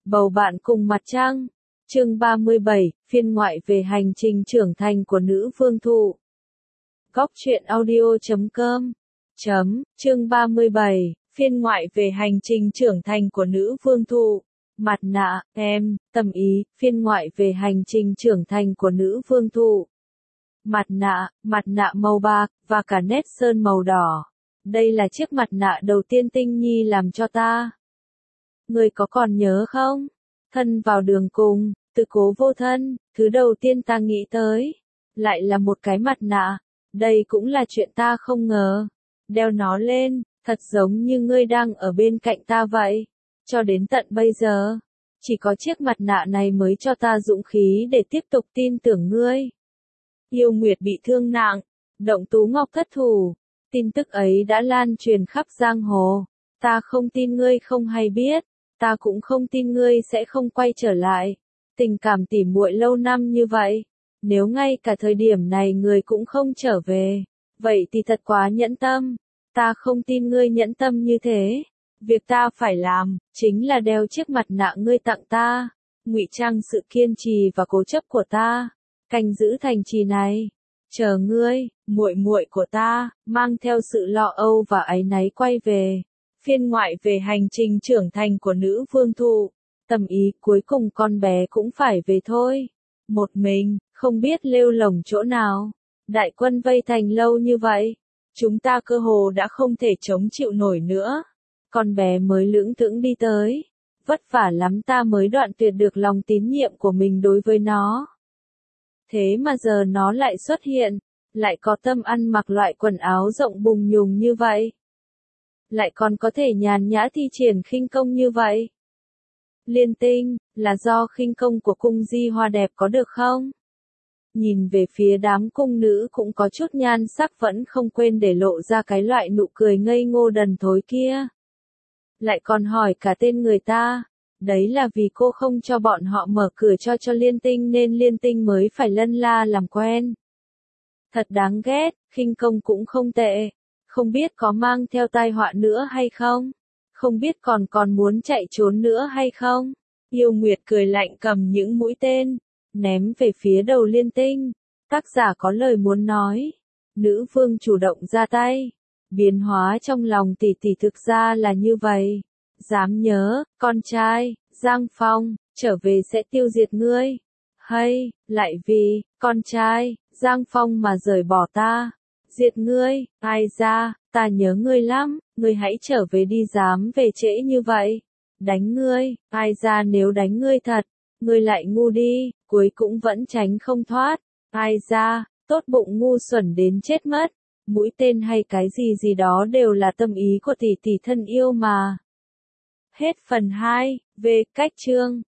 Bầu bạn cùng mặt trăng. Chương 37, phiên ngoại về hành trình trưởng thành của nữ vương thụ. Góc truyện audio.com. Chương 37, phiên ngoại về hành trình trưởng thành của nữ vương thụ. Mặt nạ, tâm ý, phiên ngoại về hành trình trưởng thành của nữ vương thụ. Mặt nạ màu bạc, và cả nét sơn màu đỏ. Đây là chiếc mặt nạ đầu tiên Tinh Nhi làm cho ta. Ngươi có còn nhớ không? Thân vào đường cùng, tự cố vô thân, thứ đầu tiên ta nghĩ tới. Lại là một cái mặt nạ. Đây cũng là chuyện ta không ngờ. Đeo nó lên, thật giống như ngươi đang ở bên cạnh ta vậy. Cho đến tận bây giờ, chỉ có chiếc mặt nạ này mới cho ta dũng khí để tiếp tục tin tưởng ngươi. Yêu Nguyệt bị thương nặng, Động Tú Ngọc thất thủ. Tin tức ấy đã lan truyền khắp giang hồ. Ta không tin ngươi không hay biết. Ta cũng không tin ngươi sẽ không quay trở lại. Tình cảm tỉ muội lâu năm như vậy. Nếu ngay cả thời điểm này ngươi cũng không trở về. Vậy thì thật quá nhẫn tâm. Ta không tin ngươi nhẫn tâm như thế. Việc ta phải làm, chính là đeo chiếc mặt nạ ngươi tặng ta. Ngụy trang sự kiên trì và cố chấp của ta. Canh giữ thành trì này. Chờ ngươi, muội muội của ta, mang theo sự lo âu và áy náy quay về. Phiên ngoại về hành trình trưởng thành của nữ vương thụ. Tầm ý cuối cùng con bé cũng phải về thôi. Một mình, không biết lêu lổng chỗ nào. Đại quân vây thành lâu như vậy. Chúng ta cơ hồ đã không thể chống chịu nổi nữa. Con bé mới lững thững đi tới. Vất vả lắm ta mới đoạn tuyệt được lòng tín nhiệm của mình đối với nó. Thế mà giờ nó lại xuất hiện. Lại có tâm ăn mặc loại quần áo rộng bùng nhùng như vậy. Lại còn có thể nhàn nhã thi triển khinh công như vậy. Liên Tinh, là do khinh công của cung Di Hoa đẹp có được không? Nhìn về phía đám cung nữ cũng có chút nhan sắc vẫn không quên để lộ ra cái loại nụ cười ngây ngô đần thối kia. Lại còn hỏi cả tên người ta. Đấy là vì cô không cho bọn họ mở cửa cho Liên Tinh nên Liên Tinh mới phải lân la làm quen. Thật đáng ghét, khinh công cũng không tệ. Không biết có mang theo tai họa nữa hay không? Không biết còn muốn chạy trốn nữa hay không? Yêu Nguyệt cười lạnh cầm những mũi tên, ném về phía đầu Liên Tinh. Tác giả có lời muốn nói. Nữ vương chủ động ra tay. Biến hóa trong lòng tỷ tỷ thực ra là như vậy. Dám nhớ, con trai, Giang Phong, trở về sẽ tiêu diệt ngươi. Hay, lại vì, con trai, Giang Phong mà rời bỏ ta. Diệt ngươi, ai ra, ta nhớ ngươi lắm, ngươi hãy trở về đi dám về trễ như vậy. Đánh ngươi, ai ra nếu đánh ngươi thật, ngươi lại ngu đi, cuối cũng vẫn tránh không thoát. Ai ra, tốt bụng ngu xuẩn đến chết mất. Mũi tên hay cái gì đó đều là tâm ý của tỷ tỷ thân yêu mà. Hết phần 2, về cách chương.